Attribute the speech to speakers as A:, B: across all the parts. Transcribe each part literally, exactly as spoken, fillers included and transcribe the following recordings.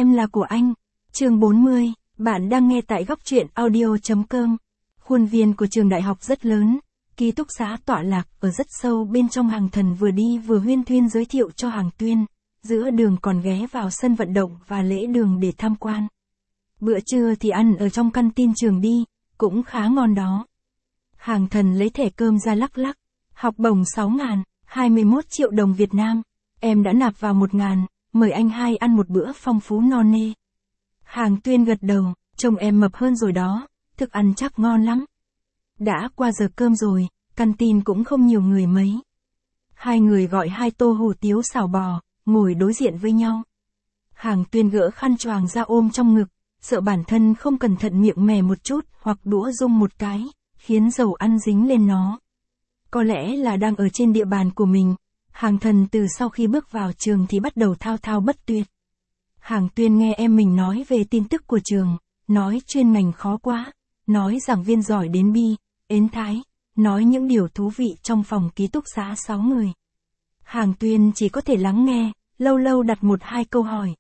A: em là của anh. Chương bốn mươi, bạn đang nghe tại góc truyện audio chấm com. Khuôn viên của trường đại học rất lớn, ký túc xá tọa lạc ở rất sâu bên trong. Hàng Thần vừa đi vừa huyên thuyên giới thiệu cho Hàng Tuyên, giữa đường còn ghé vào sân vận động và lễ đường để tham quan. Bữa trưa thì ăn ở trong căn tin trường đi, cũng khá ngon đó. Hàng Thần lấy thẻ cơm ra lắc lắc, học bổng sáu ngàn, hai mươi mốt triệu đồng Việt Nam, em đã nạp vào một ngàn, mời anh hai ăn một bữa phong phú no nê. Hàng Tuyên gật đầu, trông em mập hơn rồi đó, thức ăn chắc ngon lắm. Đã qua giờ cơm rồi, căn tin cũng không nhiều người mấy. Hai người gọi hai tô hủ tiếu xào bò, ngồi đối diện với nhau. Hàng Tuyên gỡ khăn choàng ra ôm trong ngực, sợ bản thân không cẩn thận miệng mè một chút hoặc đũa rung một cái, khiến dầu ăn dính lên nó. Có lẽ là đang ở trên địa bàn của mình, Hàng Thần từ sau khi bước vào trường thì bắt đầu thao thao bất tuyệt. Hàng Tuyên nghe em mình nói về tin tức của trường, nói chuyên ngành khó quá, nói giảng viên giỏi đến bi, ến thái, nói những điều thú vị trong phòng ký túc xá sáu người. Hàng Tuyên chỉ có thể lắng nghe, lâu lâu đặt một hai câu hỏi.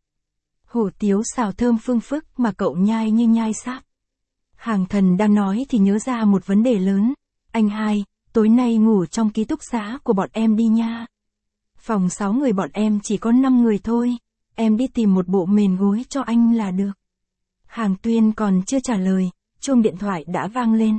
A: Hủ tiếu xào thơm phương phức mà cậu nhai như nhai sáp. Hàng Thần đang nói thì nhớ ra một vấn đề lớn. Anh hai, tối nay ngủ trong ký túc xá của bọn em đi nha. Phòng sáu người bọn em chỉ có năm người thôi, em đi tìm một bộ mền gối cho anh là được. Hàng Tuyên còn chưa trả lời, chuông điện thoại đã vang lên.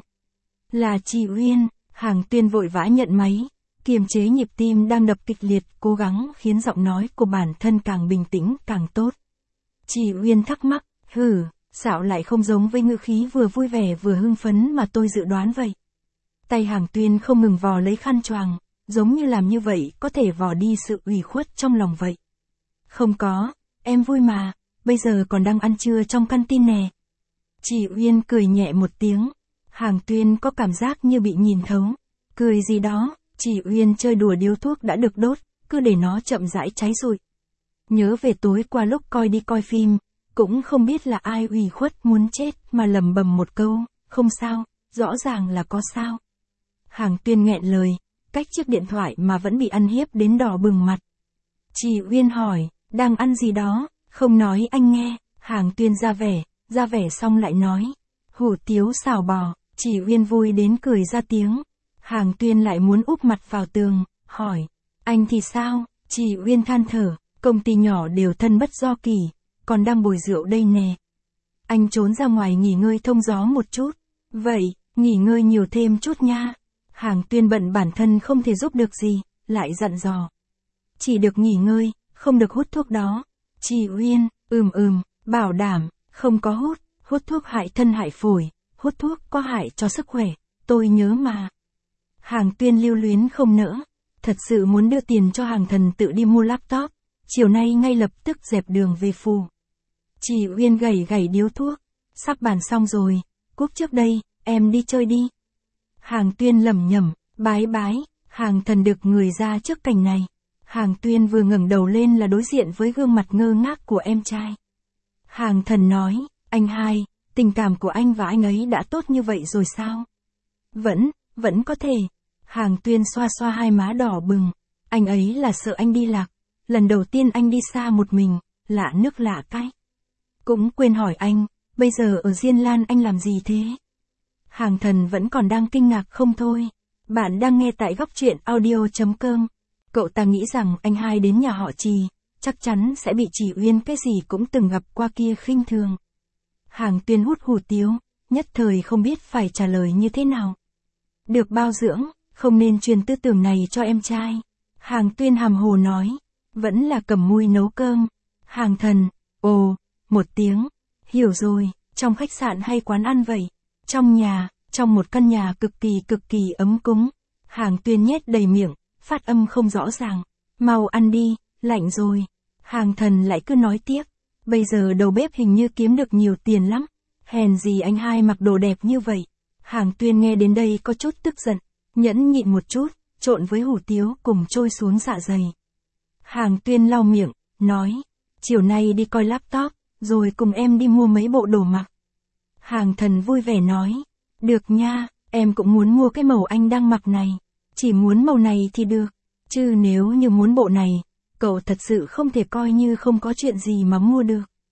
A: Là chị Uyên. Hàng Tuyên vội vã nhận máy, kiềm chế nhịp tim đang đập kịch liệt, cố gắng khiến giọng nói của bản thân càng bình tĩnh càng tốt. Chị Uyên thắc mắc, hử, sao lại không giống với ngữ khí vừa vui vẻ vừa hưng phấn mà tôi dự đoán vậy? Tay Hàng Tuyên không ngừng vò lấy khăn choàng, giống như làm như vậy có thể vò đi sự ủy khuất trong lòng vậy. Không có, em vui mà, bây giờ còn đang ăn trưa trong căn tin nè. Chị Uyên cười nhẹ một tiếng. Hàng Tuyên có cảm giác như bị nhìn thấu. Cười gì đó, chị Uyên chơi đùa điếu thuốc đã được đốt, cứ để nó chậm rãi cháy rụi. Nhớ về tối qua lúc coi đi coi phim, cũng không biết là ai ủy khuất muốn chết mà lầm bầm một câu, không sao, rõ ràng là có sao. Hàng Tuyên nghẹn lời, cách chiếc điện thoại mà vẫn bị ăn hiếp đến đỏ bừng mặt. Chị Uyên hỏi, đang ăn gì đó, không nói anh nghe. Hàng Tuyên ra vẻ, ra vẻ xong lại nói, hủ tiếu xào bò. Chị Uyên vui đến cười ra tiếng. Hàng Tuyên lại muốn úp mặt vào tường, hỏi, anh thì sao? Chị Uyên than thở, công ty nhỏ đều thân bất do kỳ, còn đang bồi rượu đây nè. Anh trốn ra ngoài nghỉ ngơi thông gió một chút. Vậy, nghỉ ngơi nhiều thêm chút nha. Hàng Tuyên bận bản thân không thể giúp được gì, lại dặn dò. Chỉ được nghỉ ngơi, không được hút thuốc đó. Chị Uyên, ừm ừm, bảo đảm, không có hút, hút thuốc hại thân hại phổi, hút thuốc có hại cho sức khỏe, tôi nhớ mà. Hàng Tuyên lưu luyến không nỡ, thật sự muốn đưa tiền cho Hàng Thần tự đi mua laptop, chiều nay ngay lập tức dẹp đường về phủ. Chị Uyên gảy gảy điếu thuốc, sắp bàn xong rồi, cúp trước đây, em đi chơi đi. Hàng Tuyên lẩm nhẩm, bái bái. Hàng Thần được người ra trước cảnh này. Hàng Tuyên vừa ngẩng đầu lên là đối diện với gương mặt ngơ ngác của em trai. Hàng Thần nói, anh hai, tình cảm của anh và anh ấy đã tốt như vậy rồi sao? Vẫn, vẫn có thể. Hàng Tuyên xoa xoa hai má đỏ bừng. Anh ấy là sợ anh đi lạc. Lần đầu tiên anh đi xa một mình, lạ nước lạ cái. Cũng quên hỏi anh, bây giờ ở Diên Lan anh làm gì thế? Hàng Thần vẫn còn đang kinh ngạc không thôi. Bạn đang nghe tại góc truyện audio chấm com. Cậu ta nghĩ rằng anh hai đến nhà họ Trì, chắc chắn sẽ bị chị Uyên cái gì cũng từng gặp qua kia khinh thường. Hàng Tuyên hút hủ tiếu, nhất thời không biết phải trả lời như thế nào. Được bao dưỡng, không nên truyền tư tưởng này cho em trai. Hàng Tuyên hàm hồ nói, vẫn là cầm mui nấu cơm. Hàng Thần, ồ, một tiếng, hiểu rồi, trong khách sạn hay quán ăn vậy? Trong nhà, trong một căn nhà cực kỳ cực kỳ ấm cúng. Hàng Tuyên nhét đầy miệng, phát âm không rõ ràng. Mau ăn đi, lạnh rồi. Hàng Thần lại cứ nói tiếp, bây giờ đầu bếp hình như kiếm được nhiều tiền lắm. Hèn gì anh hai mặc đồ đẹp như vậy. Hàng Tuyên nghe đến đây có chút tức giận, nhẫn nhịn một chút, trộn với hủ tiếu cùng trôi xuống dạ dày. Hàng Tuyên lau miệng, nói, chiều nay đi coi laptop, rồi cùng em đi mua mấy bộ đồ mặc. Hàng Thần vui vẻ nói, được nha, em cũng muốn mua cái màu anh đang mặc này. Chỉ muốn màu này thì được, chứ nếu như muốn bộ này, cậu thật sự không thể coi như không có chuyện gì mà mua được.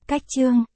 A: Cách chương